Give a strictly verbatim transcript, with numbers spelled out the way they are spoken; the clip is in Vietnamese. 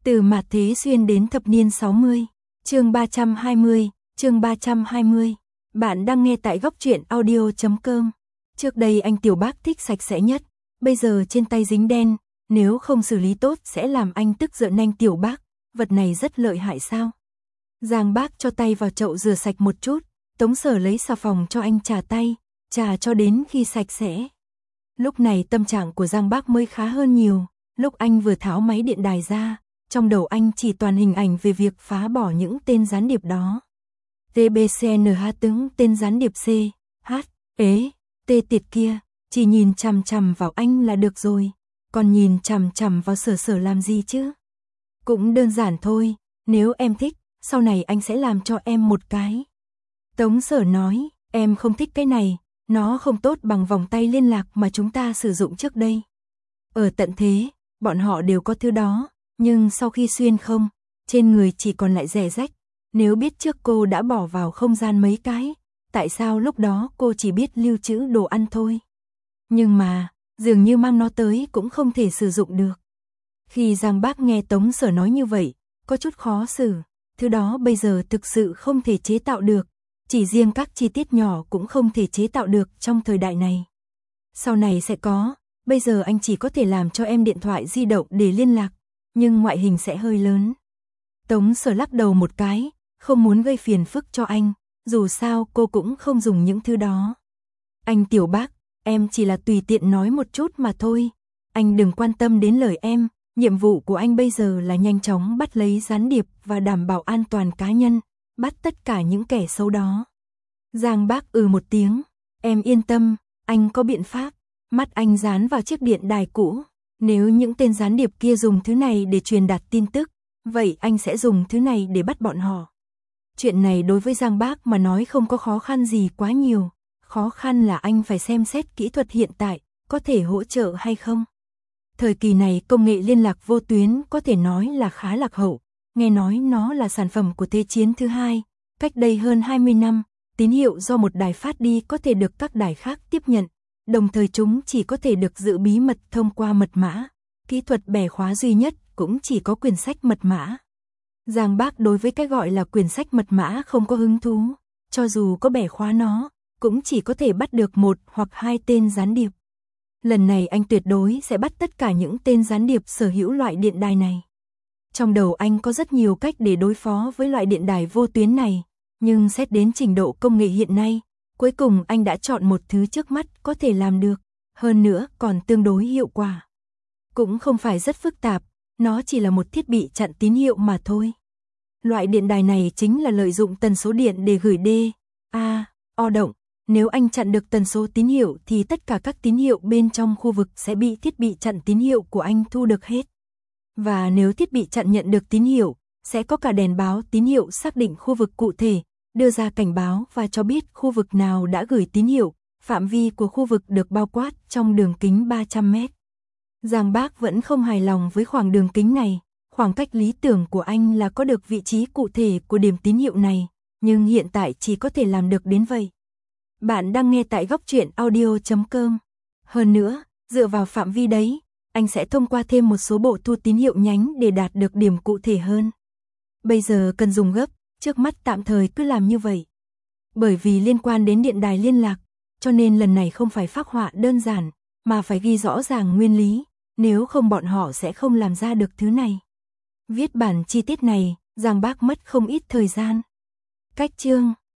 Từ mạt thế xuyên đến thập niên sáu mươi, chương ba trăm hai mươi, chương ba trăm hai mươi. Bạn đang nghe tại góc truyện audio chấm com. Trước đây anh Tiểu Bác thích sạch sẽ nhất, bây giờ trên tay dính đen, nếu không xử lý tốt sẽ làm anh tức giận. Anh Tiểu Bác, vật này rất lợi hại sao? Giang Bác cho tay vào chậu rửa sạch một chút, Tống Sở lấy xà phòng cho anh chà tay, chà cho đến khi sạch sẽ. Lúc này tâm trạng của Giang Bác mới khá hơn nhiều, lúc anh vừa tháo máy điện đài ra, trong đầu anh chỉ toàn hình ảnh về việc phá bỏ những tên gián điệp đó. tê bê xê en hát tướng tên gián điệp C, H, ế, T tiệt kia, chỉ nhìn chằm chằm vào anh là được rồi, còn nhìn chằm chằm vào Sở Sở làm gì chứ? Cũng đơn giản thôi, nếu em thích, sau này anh sẽ làm cho em một cái. Tống Sở nói, em không thích cái này, nó không tốt bằng vòng tay liên lạc mà chúng ta sử dụng trước đây. Ở tận thế, bọn họ đều có thứ đó, nhưng sau khi xuyên không, trên người chỉ còn lại rẻ rách. Nếu biết trước cô đã bỏ vào không gian mấy cái, tại sao lúc đó cô chỉ biết lưu trữ đồ ăn thôi? Nhưng mà, dường như mang nó tới cũng không thể sử dụng được. Khi Giang Bác nghe Tống Sở nói như vậy, có chút khó xử, thứ đó bây giờ thực sự không thể chế tạo được, chỉ riêng các chi tiết nhỏ cũng không thể chế tạo được trong thời đại này. Sau này sẽ có, bây giờ anh chỉ có thể làm cho em điện thoại di động để liên lạc, nhưng ngoại hình sẽ hơi lớn. Tống Sở lắc đầu một cái, không muốn gây phiền phức cho anh, dù sao cô cũng không dùng những thứ đó. Anh Tiểu Bác, em chỉ là tùy tiện nói một chút mà thôi, anh đừng quan tâm đến lời em, nhiệm vụ của anh bây giờ là nhanh chóng bắt lấy gián điệp và đảm bảo an toàn cá nhân, bắt tất cả những kẻ xấu đó. Giang Bác ừ một tiếng, em yên tâm, anh có biện pháp. Mắt anh dán vào chiếc điện đài cũ, nếu những tên gián điệp kia dùng thứ này để truyền đạt tin tức, vậy anh sẽ dùng thứ này để bắt bọn họ. Chuyện này đối với Giang Bác mà nói không có khó khăn gì quá nhiều, khó khăn là anh phải xem xét kỹ thuật hiện tại, có thể hỗ trợ hay không. Thời kỳ này công nghệ liên lạc vô tuyến có thể nói là khá lạc hậu, nghe nói nó là sản phẩm của Thế chiến thứ hai, cách đây hơn hai mươi năm, tín hiệu do một đài phát đi có thể được các đài khác tiếp nhận, đồng thời chúng chỉ có thể được giữ bí mật thông qua mật mã, kỹ thuật bẻ khóa duy nhất cũng chỉ có quyển sách mật mã. Giang Bác đối với cái gọi là quyển sách mật mã không có hứng thú, cho dù có bẻ khóa nó, cũng chỉ có thể bắt được một hoặc hai tên gián điệp. Lần này anh tuyệt đối sẽ bắt tất cả những tên gián điệp sở hữu loại điện đài này. Trong đầu anh có rất nhiều cách để đối phó với loại điện đài vô tuyến này, nhưng xét đến trình độ công nghệ hiện nay, cuối cùng anh đã chọn một thứ trước mắt có thể làm được, hơn nữa còn tương đối hiệu quả. Cũng không phải rất phức tạp, nó chỉ là một thiết bị chặn tín hiệu mà thôi. Loại điện đài này chính là lợi dụng tần số điện để gửi D, A, O động. Nếu anh chặn được tần số tín hiệu thì tất cả các tín hiệu bên trong khu vực sẽ bị thiết bị chặn tín hiệu của anh thu được hết. Và nếu thiết bị chặn nhận được tín hiệu, sẽ có cả đèn báo tín hiệu xác định khu vực cụ thể, đưa ra cảnh báo và cho biết khu vực nào đã gửi tín hiệu, phạm vi của khu vực được bao quát trong đường kính ba trăm mét. Giang Bác vẫn không hài lòng với khoảng đường kính này, khoảng cách lý tưởng của anh là có được vị trí cụ thể của điểm tín hiệu này, nhưng hiện tại chỉ có thể làm được đến vậy. Bạn đang nghe tại góc truyện audio chấm com. Hơn nữa, dựa vào phạm vi đấy, anh sẽ thông qua thêm một số bộ thu tín hiệu nhánh để đạt được điểm cụ thể hơn. Bây giờ cần dùng gấp, trước mắt tạm thời cứ làm như vậy. Bởi vì liên quan đến điện đài liên lạc, cho nên lần này không phải phác họa đơn giản, mà phải ghi rõ ràng nguyên lý, nếu không bọn họ sẽ không làm ra được thứ này. Viết bản chi tiết này, Giang Bác mất không ít thời gian. Cách chương